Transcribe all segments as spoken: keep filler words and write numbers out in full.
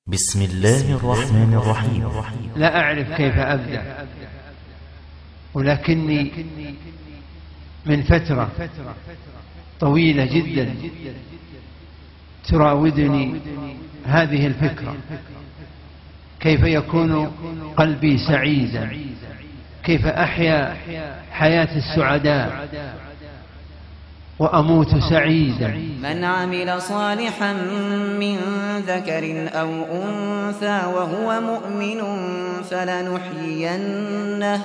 بسم الله الرحمن الرحيم. لا أعرف كيف أبدأ، ولكني من فترة طويلة جدا تراودني هذه الفكرة: كيف يكون قلبي سعيدا، كيف أحيا حياة السعداء وأموت سعيدا. من عمل صالحا من ذكر أو أنثى وهو مؤمن فلنحيينه,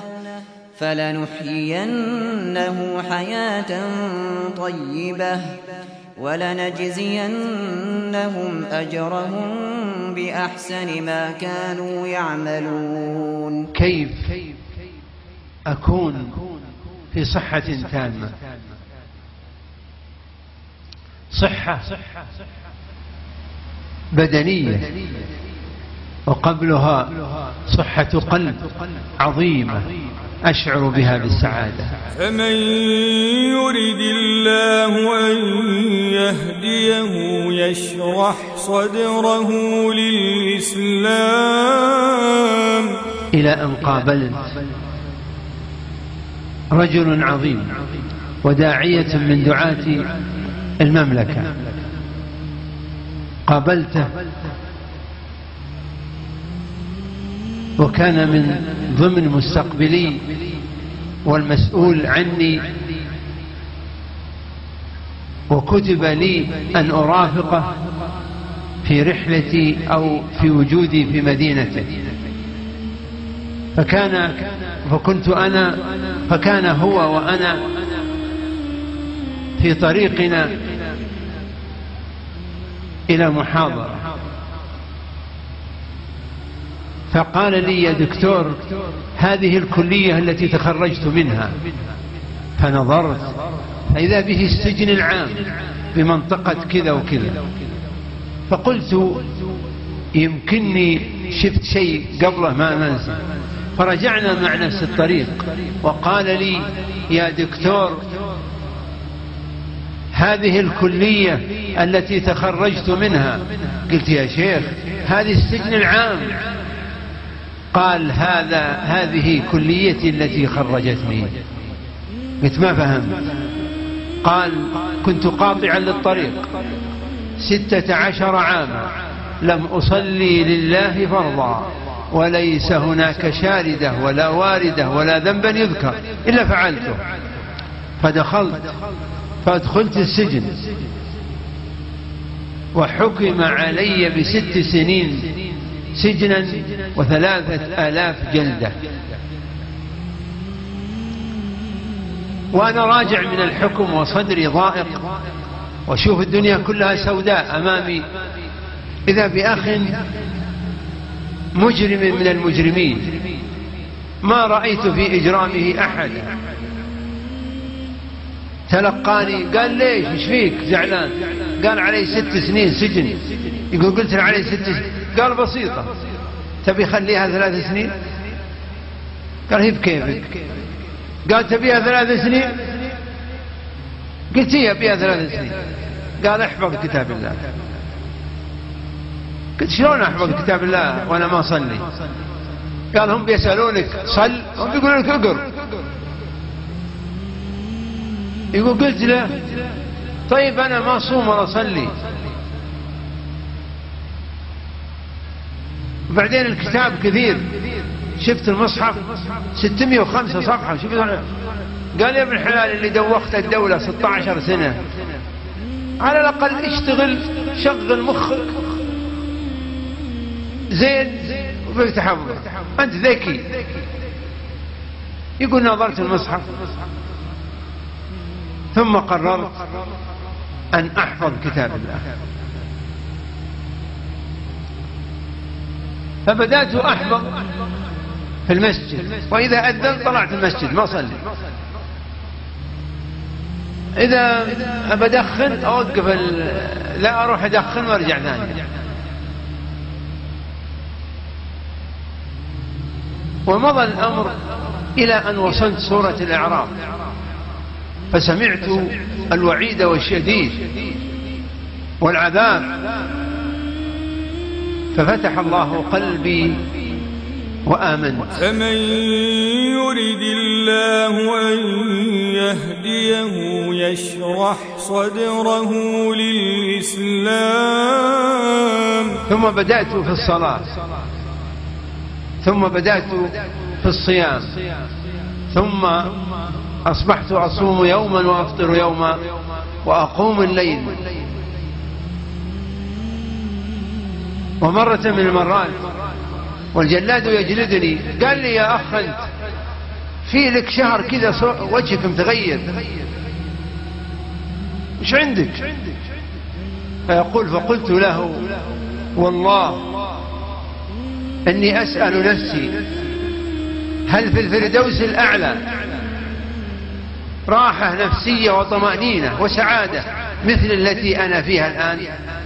فلنحيينه حياة طيبة ولنجزينهم أجرهم بأحسن ما كانوا يعملون. كيف أكون في صحة تامة؟ صحة بدنية، وقبلها صحة قلب عظيمة أشعر بها بالسعادة. فمن يرد الله أن يهديه يشرح صدره للإسلام. إلى أن قابلت رجل عظيم وداعية من دعاة المملكة، قابلته وكان من ضمن مستقبلي والمسؤول عني، وكتب لي أن أرافقه في رحلتي أو في وجودي في مدينته، فكان فكنت أنا فكان هو وأنا في طريقنا إلى محاضرة، فقال لي: يا دكتور، هذه الكلية التي تخرجت منها. فنظرت فإذا به السجن العام بمنطقة كذا وكذا، فقلت يمكنني شفت شيء قبله ما منزل. فرجعنا مع نفس الطريق، وقال لي: يا دكتور، هذه الكلية التي تخرجت منها. قلت: يا شيخ، هذه السجن العام. قال: هذا هذه كليتي التي خرجتني. قلت: ما فهمت. قال: كنت قاطعا للطريق ستة عشر عاما لم أصلي لله فرضا، وليس هناك شاردة ولا واردة ولا ذنبا يذكر إلا فعلته. فدخلت فأدخلت السجن، وحكم علي بست سنين سجنا وثلاثة آلاف جلدة. وأنا راجع من الحكم وصدري ضائق، وشوف الدنيا كلها سوداء أمامي، إذا بأخ مجرم من المجرمين ما رأيت في إجرامه أحدا. تلقاني قال: ليش؟ ايش فيك زعلان؟ قال: علي ست سنين سجن. يقول: قلت له علي ست سنين. قال: بسيطة، تبي خليها ثلاث سنين؟ قال: هي بكيفك. قال: تبيها ثلاث سنين؟ قلت: هي بيها ثلاث سنين. قال: احفظ كتاب الله. قلت: شلون احفظ كتاب الله وانا ما اصلي؟ قال: هم بيسألونك صل، هم بيقولون لك اقر. يقول: قلت له: طيب أنا ما أصوم ولا أصلي. وبعدين الكتاب كثير، شفت المصحف ستمائة وخمسة صفحة. شفت. قال: يا ابن الحلال، اللي دوخت الدولة ستة عشر سنة، على الأقل اشتغل، شغل مخك زين وفيك تحفظ، أنت ذكي. يقول: نظرت المصحف ثم قررت أن أحفظ كتاب الله، فبدأت أحفظ في المسجد، وإذا أذن طلعت المسجد ما صلي. إذا بدخن أوقف ال... لا أروح أدخن وارجع ثاني. ومضى الأمر إلى أن وصلت سورة الأعراف، فسمعت الوعيد والشديد والعذاب، ففتح الله قلبي وآمنت. فمن يرد الله أن يهديه يشرح صدره للإسلام. ثم بدأت في الصلاة، ثم بدأت في الصيام، ثم أصبحت أصوم يوما وأفطر يوما وأقوم الليل. ومرة من المرات والجلاد يجلدني قال لي يا أخ أنت في لك شهر كذا وجهك متغير، مش عندك؟ فيقول فقلت له والله أني أسأل نفسي هل في الفردوس الأعلى راحة نفسية وطمأنينة وسعادة مثل التي أنا فيها الآن؟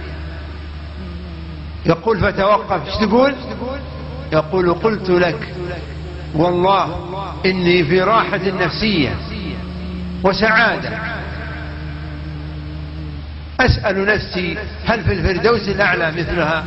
يقول فتوقف. ايش تقول؟ يقول قلت لك والله إني في راحة نفسية وسعادة، أسأل نفسي هل في الفردوس الأعلى مثلها؟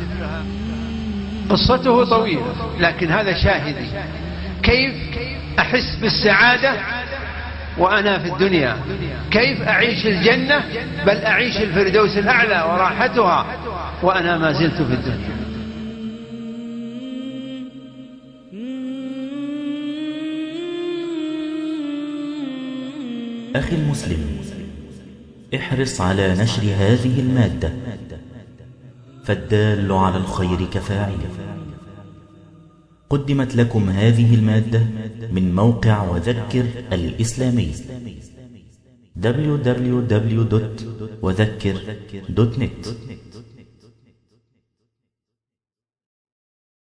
قصته طويلة لكن هذا شاهدي كيف أحس بالسعادة وأنا في الدنيا، كيف أعيش الجنة بل أعيش الفردوس الأعلى وراحتها وأنا ما زلت في الدنيا. أخي المسلم، احرص على نشر هذه المادة، فالدال على الخير كفاعله. قدمت لكم هذه المادة من موقع وذكر الإسلامي دبليو دبليو دبليو دوت وذكر دوت نت.